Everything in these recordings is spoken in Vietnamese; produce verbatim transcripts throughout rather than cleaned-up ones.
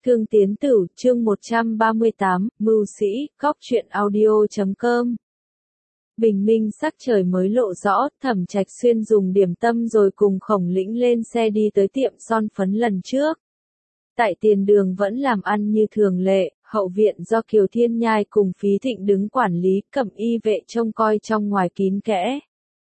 Thương Tiến Tử, chương một trăm ba mươi tám, Mưu Sĩ, Góc Truyện Audio chấm com. Bình minh sắc trời mới lộ rõ, Thẩm Trạch Xuyên dùng điểm tâm rồi cùng Khổng Lĩnh lên xe đi tới tiệm son phấn lần trước. Tại tiền đường vẫn làm ăn như thường lệ, hậu viện do Kiều Thiên Nhai cùng Phí Thịnh đứng quản lý, Cẩm Y vệ trông coi trong ngoài kín kẽ.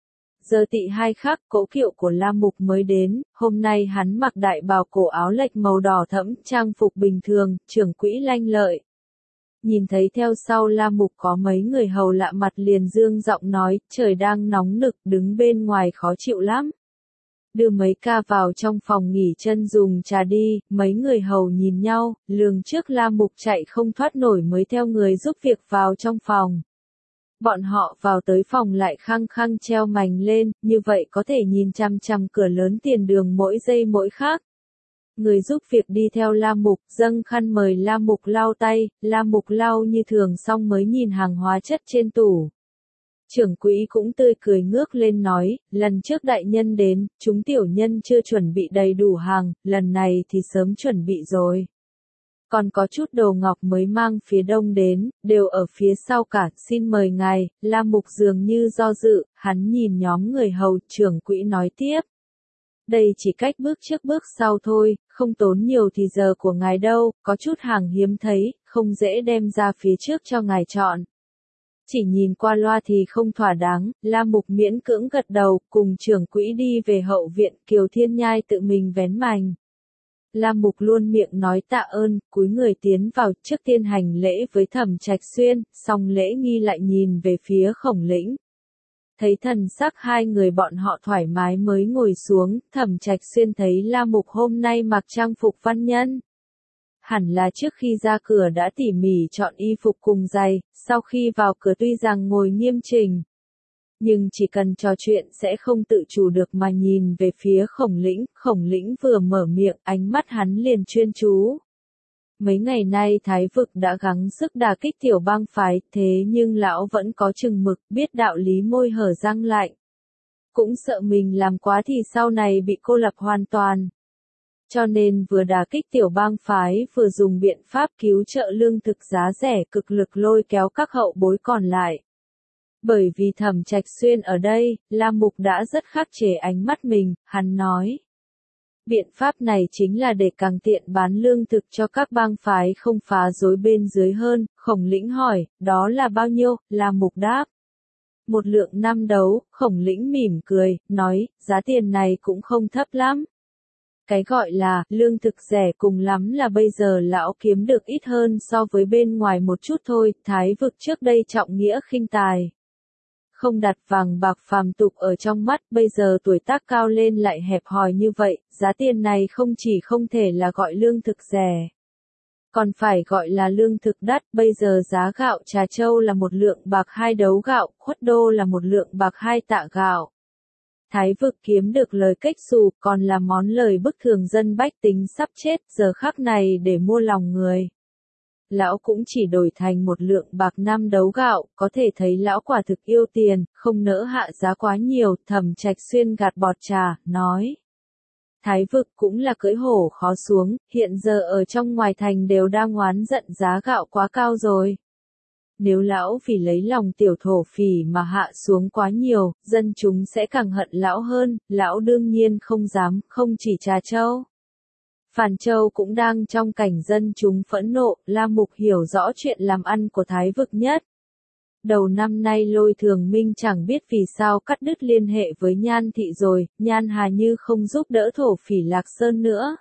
Giờ tị hai khắc, cỗ kiệu của La Mục mới đến, hôm nay hắn mặc đại bào cổ áo lệch màu đỏ thẫm, trang phục bình thường, trưởng quỹ lanh lợi. Nhìn thấy theo sau La Mục có mấy người hầu lạ mặt liền dương giọng nói, trời đang nóng nực, đứng bên ngoài khó chịu lắm. Đưa mấy ca vào trong phòng nghỉ chân dùng trà đi, mấy người hầu nhìn nhau, lường trước La Mục chạy không thoát nổi mới theo người giúp việc vào trong phòng. Bọn họ vào tới phòng lại khăng khăng treo mành lên, như vậy có thể nhìn chằm chằm cửa lớn tiền đường mỗi giây mỗi khắc. Người giúp việc đi theo La Mục, dâng khăn mời La Mục lau tay, La Mục lau như thường xong mới nhìn hàng hóa chất trên tủ. Trưởng quỹ cũng tươi cười ngước lên nói, lần trước đại nhân đến, chúng tiểu nhân chưa chuẩn bị đầy đủ hàng, lần này thì sớm chuẩn bị rồi. Còn có chút đồ ngọc mới mang phía đông đến, đều ở phía sau cả, xin mời ngài. La Mục dường như do dự, hắn nhìn nhóm người hầu, trưởng quỹ nói tiếp. Đây chỉ cách bước trước bước sau thôi, không tốn nhiều thì giờ của ngài đâu, có chút hàng hiếm thấy, không dễ đem ra phía trước cho ngài chọn. Chỉ nhìn qua loa thì không thỏa đáng, La Mục miễn cưỡng gật đầu, cùng trưởng quỹ đi về hậu viện, Kiều Thiên Nhai tự mình vén mành. La Mục luôn miệng nói tạ ơn, cúi người tiến vào, trước tiên hành lễ với Thẩm Trạch Xuyên, xong lễ nghi lại nhìn về phía Khổng Lĩnh. Thấy thần sắc hai người bọn họ thoải mái mới ngồi xuống, Thẩm Trạch Xuyên thấy La Mục hôm nay mặc trang phục văn nhân. Hẳn là trước khi ra cửa đã tỉ mỉ chọn y phục cùng giày, sau khi vào cửa tuy rằng ngồi nghiêm chỉnh. Nhưng chỉ cần trò chuyện sẽ không tự chủ được mà nhìn về phía Khổng Lĩnh, Khổng Lĩnh vừa mở miệng, ánh mắt hắn liền chuyên chú. Mấy ngày nay Thái Vực đã gắng sức đả kích tiểu bang phái, thế nhưng lão vẫn có chừng mực, biết đạo lý môi hở răng lạnh. Cũng sợ mình làm quá thì sau này bị cô lập hoàn toàn. Cho nên vừa đả kích tiểu bang phái vừa dùng biện pháp cứu trợ lương thực giá rẻ cực lực lôi kéo các hậu bối còn lại. Bởi vì Thẩm Trạch Xuyên ở đây, La Mục đã rất khắc chế ánh mắt mình, hắn nói. Biện pháp này chính là để càng tiện bán lương thực cho các bang phái không phá rối bên dưới hơn. Khổng Lĩnh hỏi, đó là bao nhiêu? La Mục đáp. Một lượng năm đấu. Khổng Lĩnh mỉm cười, nói, giá tiền này cũng không thấp lắm. Cái gọi là, lương thực rẻ cùng lắm là bây giờ lão kiếm được ít hơn so với bên ngoài một chút thôi, Thái Vực trước đây trọng nghĩa khinh tài. Không đặt vàng bạc phàm tục ở trong mắt, bây giờ tuổi tác cao lên lại hẹp hòi như vậy, giá tiền này không chỉ không thể là gọi lương thực rẻ, còn phải gọi là lương thực đắt, bây giờ giá gạo Trà Châu là một lượng bạc hai đấu gạo, Khuất Đô là một lượng bạc hai tạ gạo. Thái Vực kiếm được lời cách xù, còn là món lời bức thường dân bách tính sắp chết, giờ khắc này để mua lòng người. Lão cũng chỉ đổi thành một lượng bạc năm đấu gạo, có thể thấy lão quả thực yêu tiền, không nỡ hạ giá quá nhiều. Thẩm Trạch Xuyên gạt bọt trà, nói. Thái Vực cũng là cưỡi hổ khó xuống, hiện giờ ở trong ngoài thành đều đang oán giận giá gạo quá cao rồi. Nếu lão vì lấy lòng tiểu thổ phỉ mà hạ xuống quá nhiều, dân chúng sẽ càng hận lão hơn, lão đương nhiên không dám, không chỉ Trà Châu. Phàn Châu cũng đang trong cảnh dân chúng phẫn nộ, La Mục hiểu rõ chuyện làm ăn của Thái Vực nhất. Đầu năm nay Lôi Thường Minh chẳng biết vì sao cắt đứt liên hệ với Nhan Thị rồi, Nhan Hà Như không giúp đỡ thổ phỉ Lạc Sơn nữa.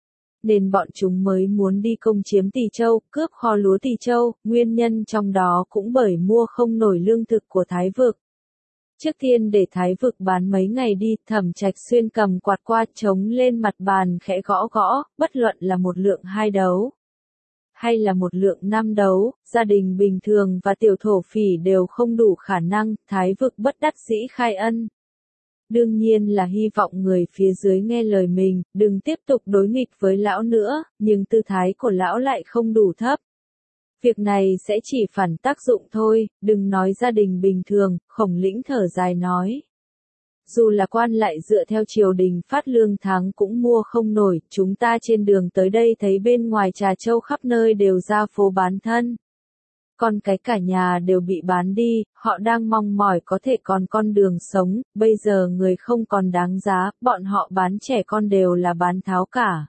Nên bọn chúng mới muốn đi công chiếm Tỳ Châu, cướp kho lúa Tỳ Châu, nguyên nhân trong đó cũng bởi mua không nổi lương thực của Thái Vực. Trước tiên để Thái Vực bán mấy ngày đi, Thẩm Trạch Xuyên cầm quạt qua trống lên mặt bàn khẽ gõ gõ, bất luận là một lượng hai đấu, hay là một lượng năm đấu, gia đình bình thường và tiểu thổ phỉ đều không đủ khả năng, Thái Vực bất đắc dĩ khai ân. Đương nhiên là hy vọng người phía dưới nghe lời mình, đừng tiếp tục đối nghịch với lão nữa, nhưng tư thái của lão lại không đủ thấp. Việc này sẽ chỉ phản tác dụng thôi, đừng nói gia đình bình thường, Khổng Lĩnh thở dài nói. dù là quan lại dựa theo triều đình phát lương tháng cũng mua không nổi, chúng ta trên đường tới đây thấy bên ngoài Trà Châu khắp nơi đều ra phố bán thân. Con cái cả nhà đều bị bán đi, họ đang mong mỏi có thể còn con đường sống, bây giờ người không còn đáng giá, bọn họ bán trẻ con đều là bán tháo cả.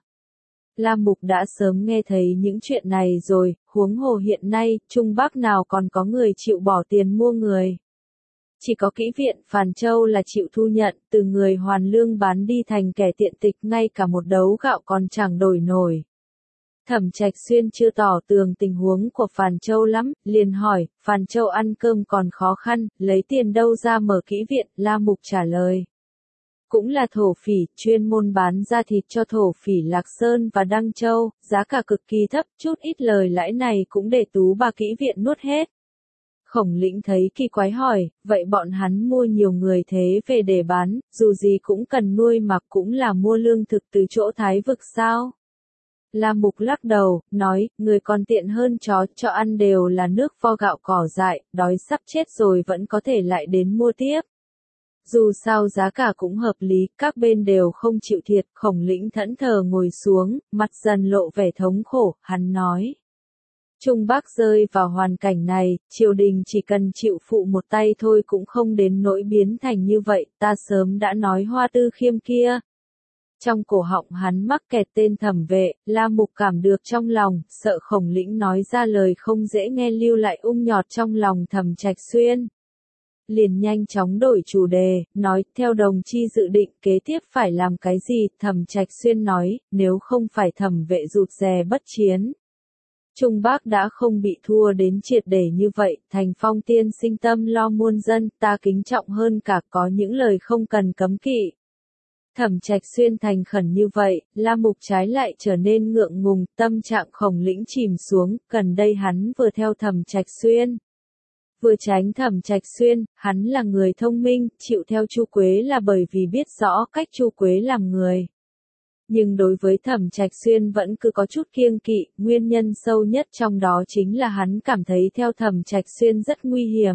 La Mục đã sớm nghe thấy những chuyện này rồi, huống hồ hiện nay, Trung Bắc nào còn có người chịu bỏ tiền mua người. Chỉ có kỹ viện Phàn Châu là chịu thu nhận, từ người hoàn lương bán đi thành kẻ tiện tịch, ngay cả một đấu gạo còn chẳng đổi nổi. Thẩm Trạch Xuyên chưa tỏ tường tình huống của Phàn Châu lắm, liền hỏi, Phàn Châu ăn cơm còn khó khăn, lấy tiền đâu ra mở kỹ viện, La Mục trả lời. Cũng là thổ phỉ, chuyên môn bán da thịt cho thổ phỉ Lạc Sơn và Đăng Châu, giá cả cực kỳ thấp, chút ít lời lãi này cũng để tú bà kỹ viện nuốt hết. Khổng Lĩnh thấy kỳ quái hỏi, vậy bọn hắn mua nhiều người thế về để bán, dù gì cũng cần nuôi mà cũng là mua lương thực từ chỗ Thái Vực sao? La Mục lắc đầu, nói, người còn tiện hơn chó, cho ăn đều là nước vo gạo cỏ dại, đói sắp chết rồi vẫn có thể lại đến mua tiếp. Dù sao giá cả cũng hợp lý, các bên đều không chịu thiệt, Khổng Lĩnh thẫn thờ ngồi xuống, mặt dần lộ vẻ thống khổ, hắn nói. Trung Bắc rơi vào hoàn cảnh này, triều đình chỉ cần chịu phụ một tay thôi cũng không đến nỗi biến thành như vậy, ta sớm đã nói Hoa Tư Khiêm kia. Trong cổ họng hắn mắc kẹt tên Thẩm Vệ, La Mục cảm được trong lòng, sợ Khổng Lĩnh nói ra lời không dễ nghe lưu lại ung nhọt trong lòng Thẩm Trạch Xuyên. Liền nhanh chóng đổi chủ đề, nói, theo đồng chi dự định kế tiếp phải làm cái gì, Thẩm Trạch Xuyên nói, nếu không phải Thẩm Vệ rụt rè bất chiến. Trung Bắc đã không bị thua đến triệt để như vậy, Thành Phong tiên sinh tâm lo muôn dân, ta kính trọng hơn cả có những lời không cần cấm kỵ. Thẩm Trạch Xuyên thành khẩn như vậy, La Mục trái lại trở nên ngượng ngùng, tâm trạng Khổng Lĩnh chìm xuống, gần đây hắn vừa theo Thẩm Trạch Xuyên. Vừa tránh Thẩm Trạch Xuyên, hắn là người thông minh, chịu theo Chu Quế là bởi vì biết rõ cách Chu Quế làm người. Nhưng đối với Thẩm Trạch Xuyên vẫn cứ có chút kiêng kỵ, nguyên nhân sâu nhất trong đó chính là hắn cảm thấy theo Thẩm Trạch Xuyên rất nguy hiểm.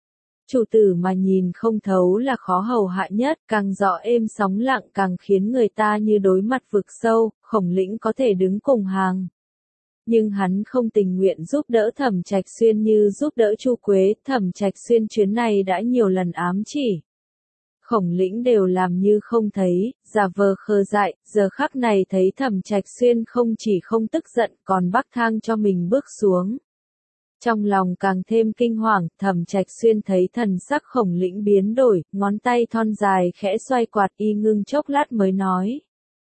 Chủ tử mà nhìn không thấu là khó hầu hạ nhất, càng rõ êm sóng lặng càng khiến người ta như đối mặt vực sâu, Khổng Lĩnh có thể đứng cùng hàng. Nhưng hắn không tình nguyện giúp đỡ Thẩm Trạch Xuyên như giúp đỡ Chu Quế, Thẩm Trạch Xuyên chuyến này đã nhiều lần ám chỉ. Khổng Lĩnh đều làm như không thấy, giả vờ khờ dại, giờ khắc này thấy Thẩm Trạch Xuyên không chỉ không tức giận còn bắc thang cho mình bước xuống. Trong lòng càng thêm kinh hoàng, Thẩm Trạch Xuyên thấy thần sắc Khổng Lĩnh biến đổi, ngón tay thon dài khẽ xoay quạt y ngưng chốc lát mới nói.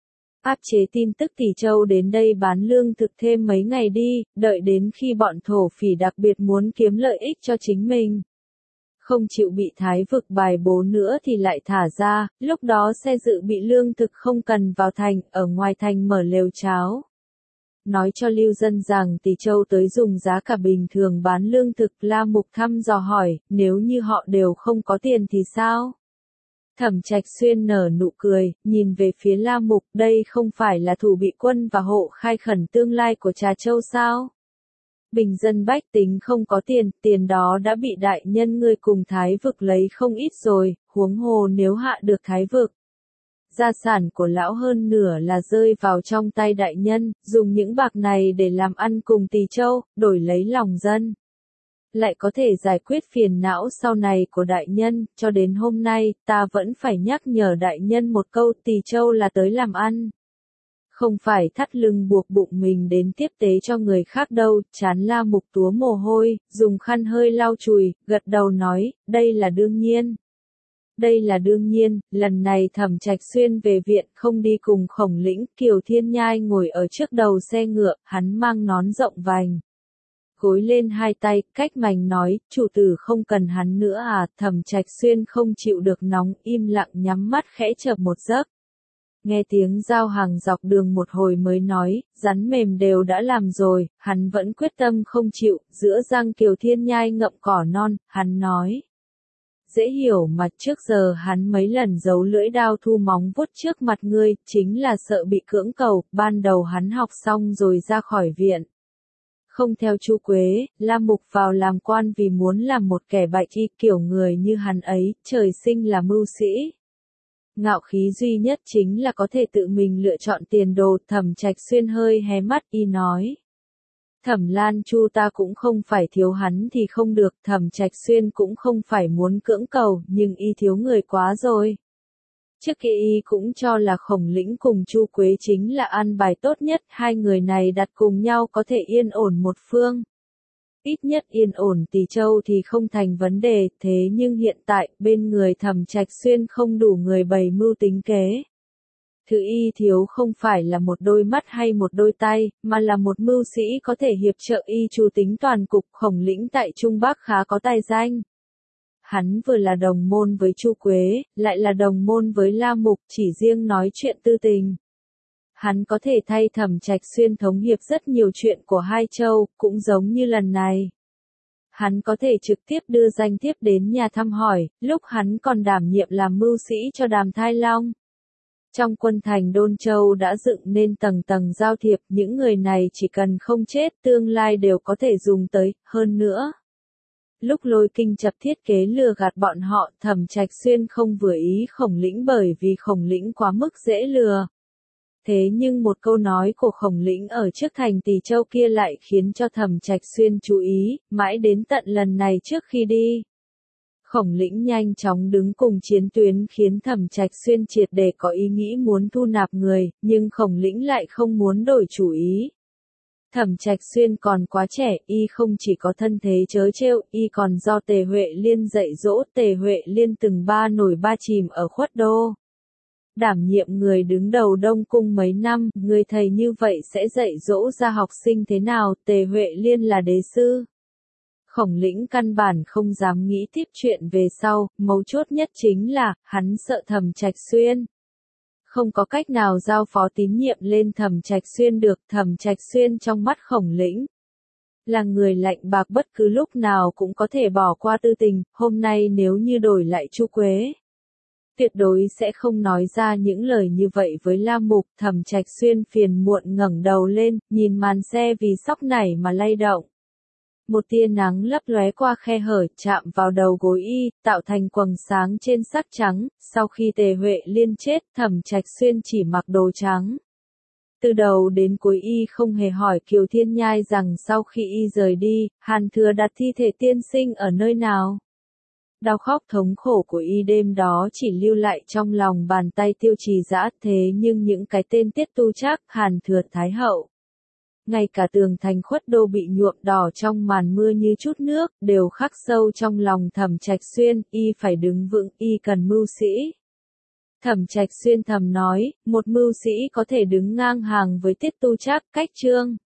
Áp chế tin tức Tỷ Châu đến đây bán lương thực thêm mấy ngày đi, đợi đến khi bọn thổ phỉ đặc biệt muốn kiếm lợi ích cho chính mình. Không chịu bị Thái Vực bài bố nữa thì lại thả ra, lúc đó xe dự bị lương thực không cần vào thành, ở ngoài thành mở lều cháo. Nói cho lưu dân rằng Tỷ Châu tới dùng giá cả bình thường bán lương thực. La Mục thăm dò hỏi, nếu như họ đều không có tiền thì sao? Thẩm Trạch Xuyên nở nụ cười, nhìn về phía La Mục, đây không phải là thủ bị quân và hộ khai khẩn tương lai của Trà Châu sao? Bình dân bách tính không có tiền, tiền đó đã bị đại nhân ngươi cùng Thái Vực lấy không ít rồi, huống hồ nếu hạ được Thái Vực. Gia sản của lão hơn nửa là rơi vào trong tay đại nhân, dùng những bạc này để làm ăn cùng Tỷ Châu, đổi lấy lòng dân. Lại có thể giải quyết phiền não sau này của đại nhân, cho đến hôm nay, ta vẫn phải nhắc nhở đại nhân một câu, Tỷ Châu là tới làm ăn. Không phải thắt lưng buộc bụng mình đến tiếp tế cho người khác đâu, chán La Mục túa mồ hôi, dùng khăn hơi lau chùi, gật đầu nói, đây là đương nhiên. Đây là đương nhiên, lần này Thẩm Trạch Xuyên về viện không đi cùng Khổng Lĩnh, Kiều Thiên Nhai ngồi ở trước đầu xe ngựa, hắn mang nón rộng vành. Gối lên hai tay, cách mành nói, chủ tử không cần hắn nữa à, Thẩm Trạch Xuyên không chịu được nóng, im lặng nhắm mắt khẽ chợp một giấc. Nghe tiếng giao hàng dọc đường một hồi mới nói, rắn mềm đều đã làm rồi, hắn vẫn quyết tâm không chịu, giữa răng Kiều Thiên Nhai ngậm cỏ non, hắn nói. Dễ hiểu mà trước giờ hắn mấy lần giấu lưỡi đao thu móng vuốt trước mặt ngươi, chính là sợ bị cưỡng cầu, ban đầu hắn học xong rồi ra khỏi viện. Không theo Chu Quế, La Mục vào làm quan vì muốn làm một kẻ bạch y, kiểu người như hắn ấy, trời sinh là mưu sĩ. Ngạo khí duy nhất chính là có thể tự mình lựa chọn tiền đồ. Thẩm Trạch Xuyên hơi hé mắt y nói. Thẩm Lan Chu ta cũng không phải thiếu hắn thì không được, Thẩm Trạch Xuyên cũng không phải muốn cưỡng cầu, nhưng y thiếu người quá rồi. Trước kia y cũng cho là Khổng Lĩnh cùng Chu Quế chính là an bài tốt nhất, hai người này đặt cùng nhau có thể yên ổn một phương. Ít nhất yên ổn Tỳ Châu thì không thành vấn đề, thế nhưng hiện tại, bên người Thẩm Trạch Xuyên không đủ người bày mưu tính kế. Thứ y thiếu không phải là một đôi mắt hay một đôi tay, mà là một mưu sĩ có thể hiệp trợ y chủ tính toàn cục. Khổng Lĩnh tại Trung Bắc khá có tài danh. Hắn vừa là đồng môn với Chu Quế, lại là đồng môn với La Mục, chỉ riêng nói chuyện tư tình. Hắn có thể thay Thẩm Trạch Xuyên thống hiệp rất nhiều chuyện của hai châu, cũng giống như lần này. Hắn có thể trực tiếp đưa danh thiếp đến nhà thăm hỏi, lúc hắn còn đảm nhiệm làm mưu sĩ cho Đàm Thai Long. Trong quân thành Đôn Châu đã dựng nên tầng tầng giao thiệp, những người này chỉ cần không chết tương lai đều có thể dùng tới, hơn nữa. Lúc Lôi Kinh chập thiết kế lừa gạt bọn họ, Thẩm Trạch Xuyên không vừa ý Khổng Lĩnh bởi vì Khổng Lĩnh quá mức dễ lừa. Thế nhưng một câu nói của Khổng Lĩnh ở trước thành Tỳ Châu kia lại khiến cho Thẩm Trạch Xuyên chú ý, mãi đến tận lần này trước khi đi. Khổng Lĩnh nhanh chóng đứng cùng chiến tuyến khiến Thẩm Trạch Xuyên triệt để có ý nghĩ muốn thu nạp người, nhưng Khổng Lĩnh lại không muốn đổi chủ ý. Thẩm Trạch Xuyên còn quá trẻ, y không chỉ có thân thế trớ trêu, y còn do Tề Huệ Liên dạy dỗ. Tề Huệ Liên từng ba nổi ba chìm ở Khuất Đô. Đảm nhiệm người đứng đầu Đông Cung mấy năm, người thầy như vậy sẽ dạy dỗ ra học sinh thế nào? Tề Huệ Liên là đế sư. Khổng Lĩnh căn bản không dám nghĩ tiếp chuyện về sau, mấu chốt nhất chính là, hắn sợ Thẩm Trạch Xuyên. Không có cách nào giao phó tín nhiệm lên Thẩm Trạch Xuyên được. Thẩm Trạch Xuyên trong mắt Khổng Lĩnh là người lạnh bạc, bất cứ lúc nào cũng có thể bỏ qua tư tình. Hôm nay nếu như đổi lại Chu Quế, tuyệt đối sẽ không nói ra những lời như vậy với La Mục. Thẩm Trạch Xuyên phiền muộn ngẩng đầu lên, nhìn màn xe vì sóc nảy mà lay động. Một tia nắng lấp lóe qua khe hở, chạm vào đầu gối y, tạo thành quầng sáng trên sắc trắng. Sau khi Tề Huệ Liên chết, Thẩm Trạch Xuyên chỉ mặc đồ trắng. Từ đầu đến cuối y không hề hỏi Kiều Thiên Nhai rằng sau khi y rời đi, Hàn Thừa đặt thi thể tiên sinh ở nơi nào. Đau khóc thống khổ của y đêm đó chỉ lưu lại trong lòng bàn tay Tiêu Trì Dã, thế nhưng những cái tên Tiết Tu Trác, Hàn Thừa, Thái Hậu. Ngay cả tường thành Khuất Đô bị nhuộm đỏ trong màn mưa như chút nước, đều khắc sâu trong lòng Thẩm Trạch Xuyên. Y phải đứng vững, y cần mưu sĩ. Thẩm Trạch Xuyên thầm nói, một mưu sĩ có thể đứng ngang hàng với Tiết Tu Trác, Cách Trương.